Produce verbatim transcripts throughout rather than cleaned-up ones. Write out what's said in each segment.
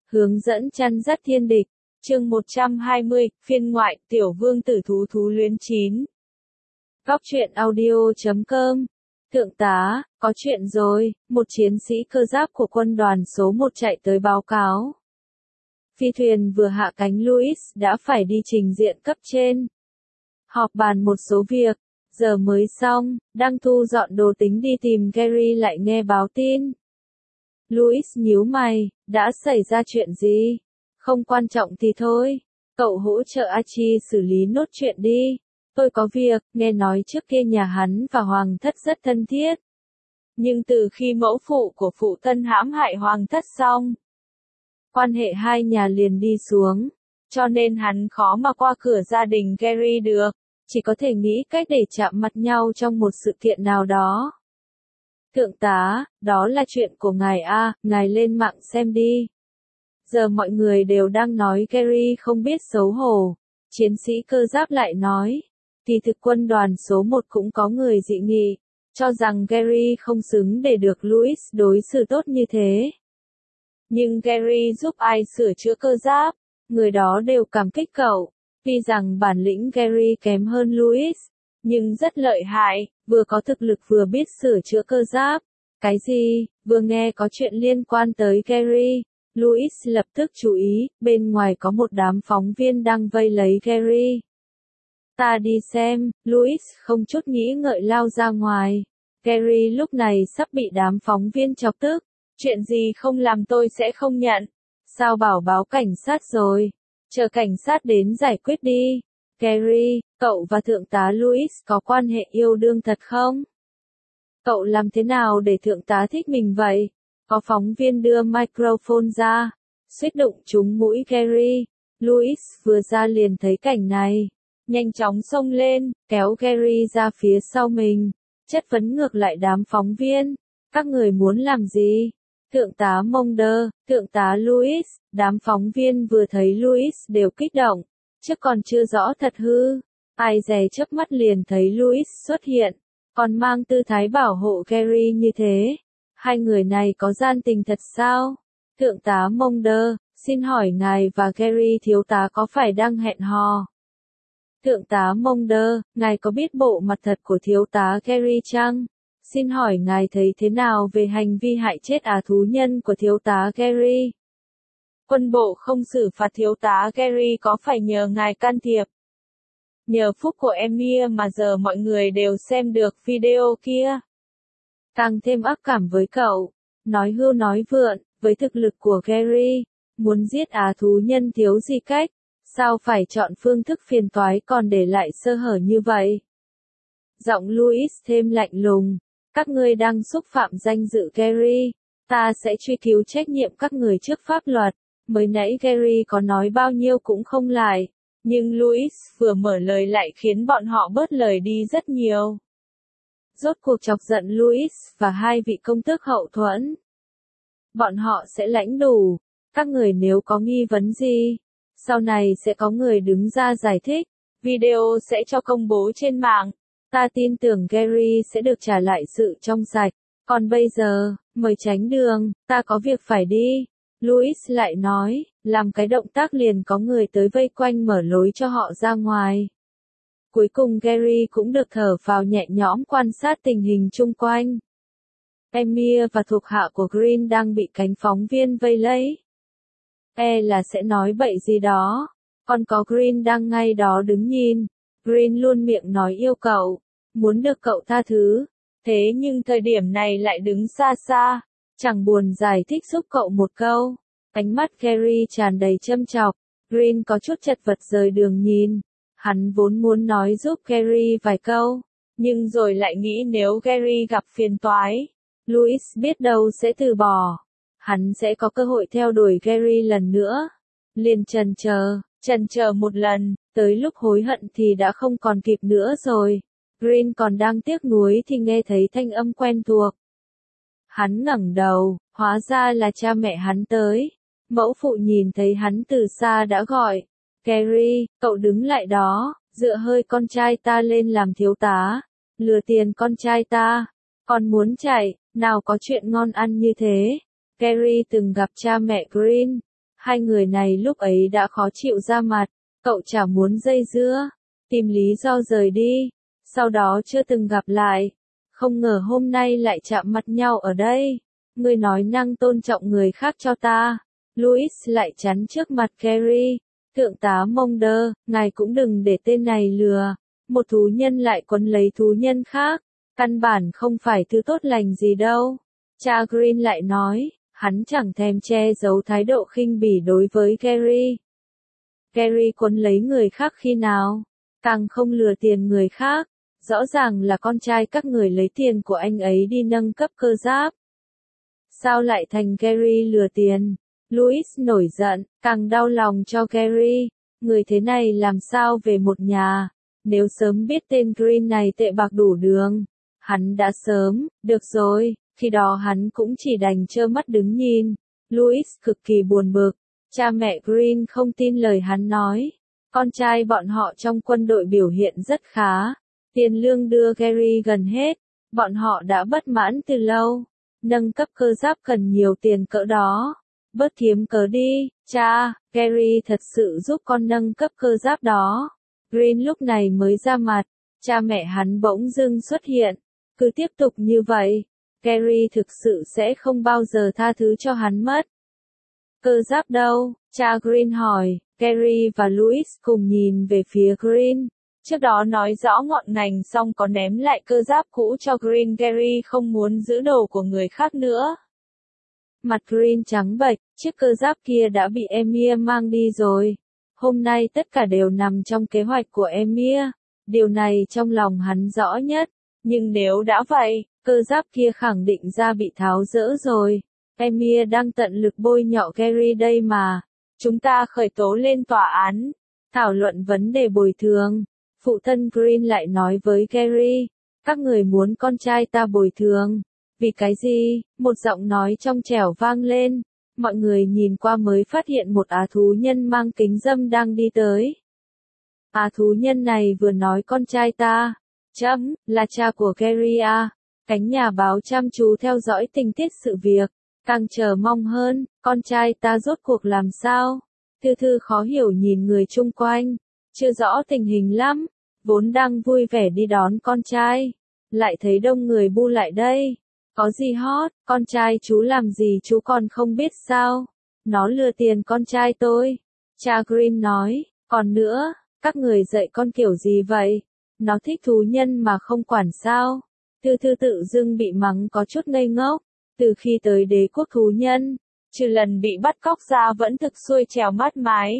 Hướng dẫn chăn dắt thiên địch. Chương một trăm hai mươi, phiên ngoại, tiểu vương tử thú thú luyến chín. Góc truyện audio chấm com. Thượng tá, có chuyện rồi, một chiến sĩ cơ giáp của quân đoàn số một chạy tới báo cáo. Phi thuyền vừa hạ cánh Louis đã phải đi trình diện cấp trên. Họp bàn một số việc, giờ mới xong, đang thu dọn đồ tính đi tìm Gary lại nghe báo tin. Louis nhíu mày, đã xảy ra chuyện gì? Không quan trọng thì thôi, cậu hỗ trợ Archie xử lý nốt chuyện đi. Tôi có việc, nghe nói trước kia nhà hắn và Hoàng thất rất thân thiết. Nhưng từ khi mẫu phụ của phụ thân hãm hại Hoàng thất xong, quan hệ hai nhà liền đi xuống, cho nên hắn khó mà qua cửa gia đình Gary được, chỉ có thể nghĩ cách để chạm mặt nhau trong một sự kiện nào đó. Thượng tá, đó là chuyện của ngài A, ngài lên mạng xem đi. Giờ mọi người đều đang nói Gary không biết xấu hổ. Chiến sĩ cơ giáp lại nói, kỳ thực quân đoàn số một cũng có người dị nghị, cho rằng Gary không xứng để được Louis đối xử tốt như thế. Nhưng Gary giúp ai sửa chữa cơ giáp, người đó đều cảm kích cậu. Tuy rằng bản lĩnh Gary kém hơn Louis, nhưng rất lợi hại, vừa có thực lực vừa biết sửa chữa cơ giáp. Cái gì? Vừa nghe có chuyện liên quan tới Gary, Louis lập tức chú ý, bên ngoài có một đám phóng viên đang vây lấy Gary. Ta đi xem, Louis không chút nghĩ ngợi lao ra ngoài. Gary lúc này sắp bị đám phóng viên chọc tức. Chuyện gì không làm tôi sẽ không nhận. Sao bảo báo cảnh sát rồi? Chờ cảnh sát đến giải quyết đi. Gary, cậu và thượng tá Louis có quan hệ yêu đương thật không? Cậu làm thế nào để thượng tá thích mình vậy? Có phóng viên đưa microphone ra, suýt đụng trúng mũi Gary. Louis vừa ra liền thấy cảnh này, nhanh chóng xông lên, kéo Gary ra phía sau mình, chất vấn ngược lại đám phóng viên. Các người muốn làm gì? Thượng tá Mulder, thượng tá Louis, đám phóng viên vừa thấy Louis đều kích động, chứ còn chưa rõ thật hư. Ai dè chớp mắt liền thấy Louis xuất hiện, còn mang tư thái bảo hộ Gary như thế. Hai người này có gian tình thật sao? Thượng tá Mulder, xin hỏi ngài và Gary thiếu tá có phải đang hẹn hò? Thượng tá Mulder, ngài có biết bộ mặt thật của thiếu tá Gary chăng? Xin hỏi ngài thấy thế nào về hành vi hại chết á thú nhân của thiếu tá Gary? Quân bộ không xử phạt thiếu tá Gary có phải nhờ ngài can thiệp? Nhờ phúc của Emir mà giờ mọi người đều xem được video kia. Càng thêm ác cảm với cậu, nói hưu nói vượn, với thực lực của Gary, muốn giết á thú nhân thiếu gì cách, sao phải chọn phương thức phiền toái còn để lại sơ hở như vậy? Giọng Louis thêm lạnh lùng, các ngươi đang xúc phạm danh dự Gary, ta sẽ truy cứu trách nhiệm các người trước pháp luật. Mới nãy Gary có nói bao nhiêu cũng không lại, nhưng Louis vừa mở lời lại khiến bọn họ bớt lời đi rất nhiều. Rốt cuộc chọc giận Louis và hai vị công tước hậu thuẫn. Bọn họ sẽ lãnh đủ, các người nếu có nghi vấn gì, sau này sẽ có người đứng ra giải thích, video sẽ cho công bố trên mạng. Ta tin tưởng Gary sẽ được trả lại sự trong sạch, còn bây giờ, mời tránh đường, ta có việc phải đi. Louis lại nói, làm cái động tác liền có người tới vây quanh mở lối cho họ ra ngoài. Cuối cùng Gary cũng được thở phào nhẹ nhõm quan sát tình hình chung quanh. Emir và thuộc hạ của Green đang bị cánh phóng viên vây lấy. E là sẽ nói bậy gì đó, còn có Green đang ngay đó đứng nhìn. Green luôn miệng nói yêu cậu, muốn được cậu tha thứ, thế nhưng thời điểm này lại đứng xa xa, chẳng buồn giải thích giúp cậu một câu. Ánh mắt Gary tràn đầy châm chọc, Green có chút chật vật rời đường nhìn. Hắn vốn muốn nói giúp Gary vài câu, nhưng rồi lại nghĩ nếu Gary gặp phiền toái, Louis biết đâu sẽ từ bỏ. Hắn sẽ có cơ hội theo đuổi Gary lần nữa. Liền chần chờ, chần chờ một lần, tới lúc hối hận thì đã không còn kịp nữa rồi. Green còn đang tiếc nuối thì nghe thấy thanh âm quen thuộc. Hắn ngẩng đầu, hóa ra là cha mẹ hắn tới. Mẫu phụ nhìn thấy hắn từ xa đã gọi, Gary, cậu đứng lại đó, dựa hơi con trai ta lên làm thiếu tá, lừa tiền con trai ta, còn muốn chạy, nào có chuyện ngon ăn như thế. Gary từng gặp cha mẹ Green, Hai người này lúc ấy đã khó chịu ra mặt, cậu chả muốn dây dưa, tìm lý do rời đi, sau đó chưa từng gặp lại. Không ngờ hôm nay lại chạm mặt nhau ở đây. Ngươi nói năng tôn trọng người khác cho ta. Louis lại chắn trước mặt Gary. Thượng tá Mulder, ngài cũng đừng để tên này lừa. Một thú nhân lại quấn lấy thú nhân khác. Căn bản không phải thứ tốt lành gì đâu. Cha Green lại nói, hắn chẳng thèm che giấu thái độ khinh bỉ đối với Gary. Gary quấn lấy người khác khi nào? Càng không lừa tiền người khác. Rõ ràng là con trai các người lấy tiền của anh ấy đi nâng cấp cơ giáp. Sao lại thành Gary lừa tiền? Louis nổi giận, càng đau lòng cho Gary. Người thế này làm sao về một nhà? Nếu sớm biết tên Green này tệ bạc đủ đường, hắn đã sớm, được rồi, khi đó hắn cũng chỉ đành trơ mắt đứng nhìn. Louis cực kỳ buồn bực. Cha mẹ Green không tin lời hắn nói. Con trai bọn họ trong quân đội biểu hiện rất khá. Tiền lương đưa Gary gần hết. Bọn họ đã bất mãn từ lâu. Nâng cấp cơ giáp cần nhiều tiền cỡ đó. Bớt kiếm cớ đi, cha. Gary thật sự giúp con nâng cấp cơ giáp đó. Green lúc này mới ra mặt. Cha mẹ hắn bỗng dưng xuất hiện. Cứ tiếp tục như vậy, Gary thực sự sẽ không bao giờ tha thứ cho hắn mất. Cơ giáp đâu? Cha Green hỏi. Gary và Louis cùng nhìn về phía Green. Trước đó nói rõ ngọn ngành xong có ném lại cơ giáp cũ cho Green. Gary không muốn giữ đồ của người khác nữa. Mặt Green trắng bệch, chiếc cơ giáp kia đã bị Emir mang đi rồi. Hôm nay tất cả đều nằm trong kế hoạch của Emir. Điều này trong lòng hắn rõ nhất. Nhưng nếu đã vậy, cơ giáp kia khẳng định ra bị tháo dỡ rồi. Emir đang tận lực bôi nhọ Gary đây mà. Chúng ta khởi tố lên tòa án. Thảo luận vấn đề bồi thường. Phụ thân Green lại nói với Gary. Các người muốn con trai ta bồi thường. Vì cái gì? Một giọng nói trong trẻo vang lên. Mọi người nhìn qua mới phát hiện một á thú nhân mang kính râm đang đi tới. Á thú nhân này vừa nói con trai ta. Chấm, là cha của Gary à. Cánh nhà báo chăm chú theo dõi tình tiết sự việc. Càng chờ mong hơn, con trai ta rốt cuộc làm sao? Thư Thư khó hiểu nhìn người chung quanh. Chưa rõ tình hình lắm. Vốn đang vui vẻ đi đón con trai. Lại thấy đông người bu lại đây. Có gì hot, con trai chú làm gì chú còn không biết sao? Nó lừa tiền con trai tôi. Cha Green nói, còn nữa, các người dạy con kiểu gì vậy? Nó thích thú nhân mà không quản sao? Thư Thư tự dưng bị mắng có chút ngây ngốc. Từ khi tới đế quốc thú nhân, trừ lần bị bắt cóc ra vẫn thực xuôi trèo mát mái.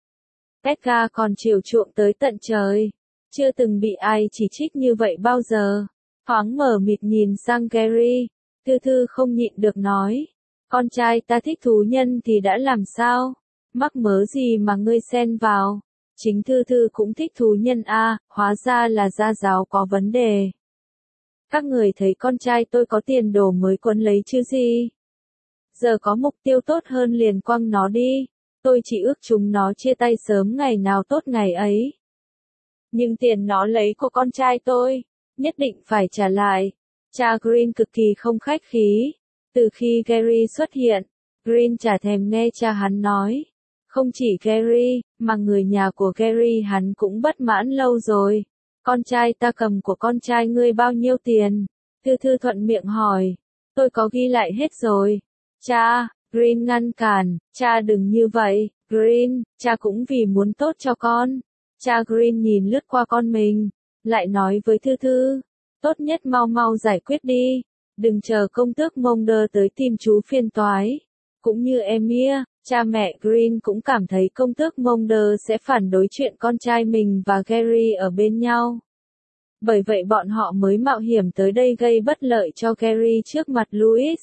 Edgar còn chiều chuộng tới tận trời. Chưa từng bị ai chỉ trích như vậy bao giờ. Thoáng mở mịt nhìn sang Gary. Thư Thư không nhịn được nói. Con trai ta thích thú nhân thì đã làm sao? Mắc mớ gì mà ngươi xen vào? Chính Thư Thư cũng thích thú nhân à, hóa ra là gia giáo có vấn đề. Các người thấy con trai tôi có tiền đồ mới quấn lấy chứ gì? Giờ có mục tiêu tốt hơn liền quăng nó đi. Tôi chỉ ước chúng nó chia tay sớm ngày nào tốt ngày ấy. Nhưng tiền nó lấy của con trai tôi, nhất định phải trả lại. Cha Green cực kỳ không khách khí. Từ khi Gary xuất hiện, Green chả thèm nghe cha hắn nói. Không chỉ Gary, mà người nhà của Gary hắn cũng bất mãn lâu rồi. Con trai ta cầm của con trai ngươi bao nhiêu tiền? Thư Thư thuận miệng hỏi. Tôi có ghi lại hết rồi. Cha, Green ngăn cản. Cha đừng như vậy, Green, cha cũng vì muốn tốt cho con. Cha Green nhìn lướt qua con mình, lại nói với Thư Thư. Tốt nhất mau mau giải quyết đi. Đừng chờ công tước Mulder tới tìm chú phiền toái. Cũng như Emir, cha mẹ Green cũng cảm thấy công tước Mulder sẽ phản đối chuyện con trai mình và Gary ở bên nhau. Bởi vậy bọn họ mới mạo hiểm tới đây gây bất lợi cho Gary trước mặt Louis.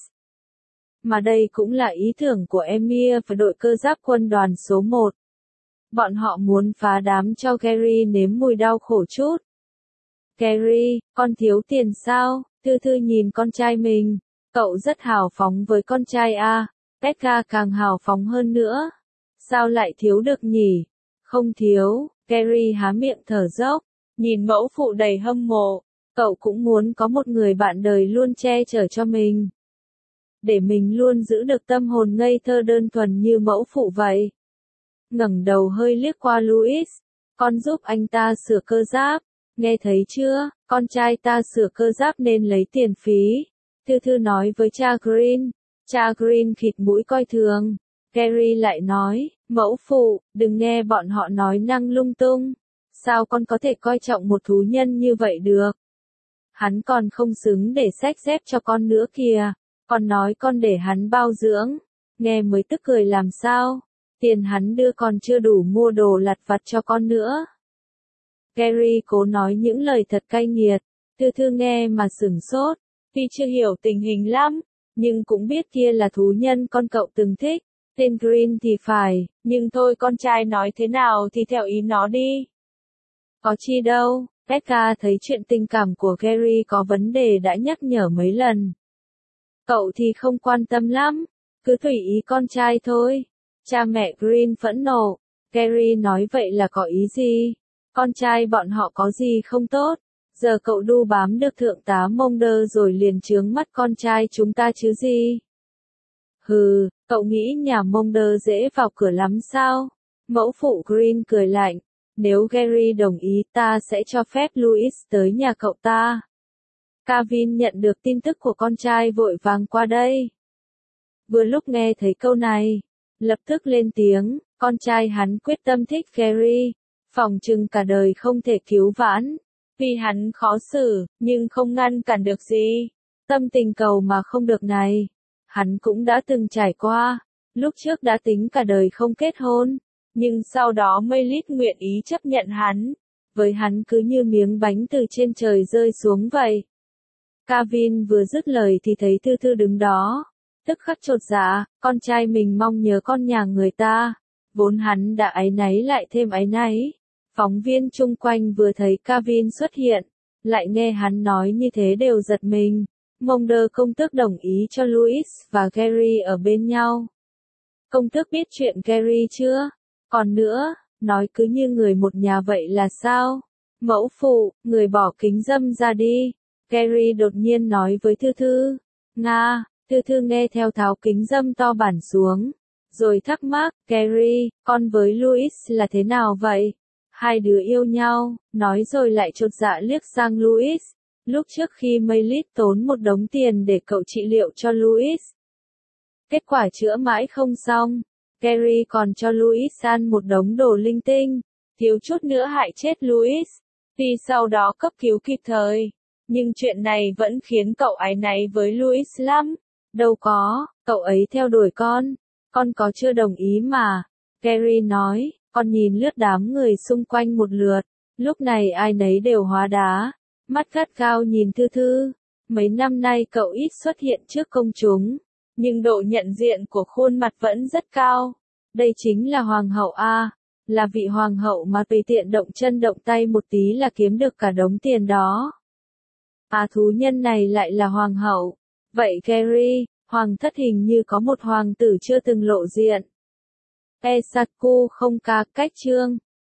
Mà đây cũng là ý tưởng của Emir và đội cơ giáp quân đoàn số một. Bọn họ muốn phá đám cho Gary nếm mùi đau khổ chút. Gary, con thiếu tiền sao? Thư Thư nhìn con trai mình. Cậu rất hào phóng với con trai à? Edgar càng hào phóng hơn nữa. Sao lại thiếu được nhỉ? Không thiếu. Gary há miệng thở dốc. Nhìn mẫu phụ đầy hâm mộ. Cậu cũng muốn có một người bạn đời luôn che chở cho mình. để mình luôn giữ được tâm hồn ngây thơ đơn thuần như mẫu phụ vậy. Ngẩng đầu hơi liếc qua Louis, con giúp anh ta sửa cơ giáp, nghe thấy chưa, con trai ta sửa cơ giáp nên lấy tiền phí. Thư Thư nói với cha Green, cha Green khịt mũi coi thường. Gary lại nói, mẫu phụ, đừng nghe bọn họ nói năng lung tung. Sao con có thể coi trọng một thú nhân như vậy được? Hắn còn không xứng để xách dép cho con nữa kìa. Con nói con để hắn bao dưỡng. Nghe mới tức cười làm sao? Tiền hắn đưa còn chưa đủ mua đồ lặt vặt cho con nữa. Gary cố nói những lời thật cay nghiệt. Thư Thư nghe mà sửng sốt. Tuy chưa hiểu tình hình lắm, nhưng cũng biết kia là thú nhân con cậu từng thích. Tên Green thì phải, nhưng thôi con trai nói thế nào thì theo ý nó đi. Có chi đâu, Becca thấy chuyện tình cảm của Gary có vấn đề đã nhắc nhở mấy lần. Cậu thì không quan tâm lắm, cứ tùy ý con trai thôi. Cha mẹ Green phẫn nộ, Gary nói vậy là có ý gì? Con trai bọn họ có gì không tốt? Giờ cậu đu bám được thượng tá Mulder rồi liền chướng mắt con trai chúng ta chứ gì? Hừ, cậu nghĩ nhà Mulder dễ vào cửa lắm sao? Mẫu phụ Green cười lạnh. Nếu Gary đồng ý ta sẽ cho phép Louis tới nhà cậu ta. Kevin nhận được tin tức của con trai vội vàng qua đây. Vừa lúc nghe thấy câu này, lập tức lên tiếng, con trai hắn quyết tâm thích Gary, phỏng chừng cả đời không thể cứu vãn. Vì hắn khó xử, nhưng không ngăn cản được gì. Tâm tình cầu mà không được này. Hắn cũng đã từng trải qua. Lúc trước đã tính cả đời không kết hôn. Nhưng sau đó Maylis nguyện ý chấp nhận hắn. Với hắn cứ như miếng bánh từ trên trời rơi xuống vậy. Kevin vừa dứt lời thì thấy Thư Thư đứng đó. Tức khắc chột dạ, con trai mình mong nhớ con nhà người ta. Vốn hắn đã áy náy lại thêm áy náy. Phóng viên chung quanh vừa thấy Kevin xuất hiện, lại nghe hắn nói như thế đều giật mình. Mulder công tước đồng ý cho Louis và Gary ở bên nhau. Công tước biết chuyện Gary chưa? Còn nữa, nói cứ như người một nhà vậy là sao? Mẫu phụ, người bỏ kính dâm ra đi. Gary đột nhiên nói với Thư Thư. Nga, Thư Thư nghe theo tháo kính dâm to bản xuống. Rồi thắc mắc, Gary, con với Louis là thế nào vậy? Hai đứa yêu nhau, nói rồi lại chột dạ liếc sang Louis. Lúc trước khi Maylis tốn một đống tiền để cậu trị liệu cho Louis. Kết quả chữa mãi không xong. Gary còn cho Louis ăn một đống đồ linh tinh, thiếu chút nữa hại chết Louis. Tuy sau đó cấp cứu kịp thời, nhưng chuyện này vẫn khiến cậu áy náy với Louis lắm. Đâu có, cậu ấy theo đuổi con, con có chưa đồng ý mà. Gary nói, con nhìn lướt đám người xung quanh một lượt, lúc này ai nấy đều hóa đá, mắt gắt gao nhìn Thư Thư. Mấy năm nay cậu ít xuất hiện trước công chúng, nhưng độ nhận diện của khuôn mặt vẫn rất cao. Đây chính là hoàng hậu A, là vị hoàng hậu mà tùy tiện động chân động tay một tí là kiếm được cả đống tiền đó. À, thú nhân này lại là hoàng hậu. Vậy Gary, hoàng thất hình như có một hoàng tử chưa từng lộ diện. Esaku không ca cách chương.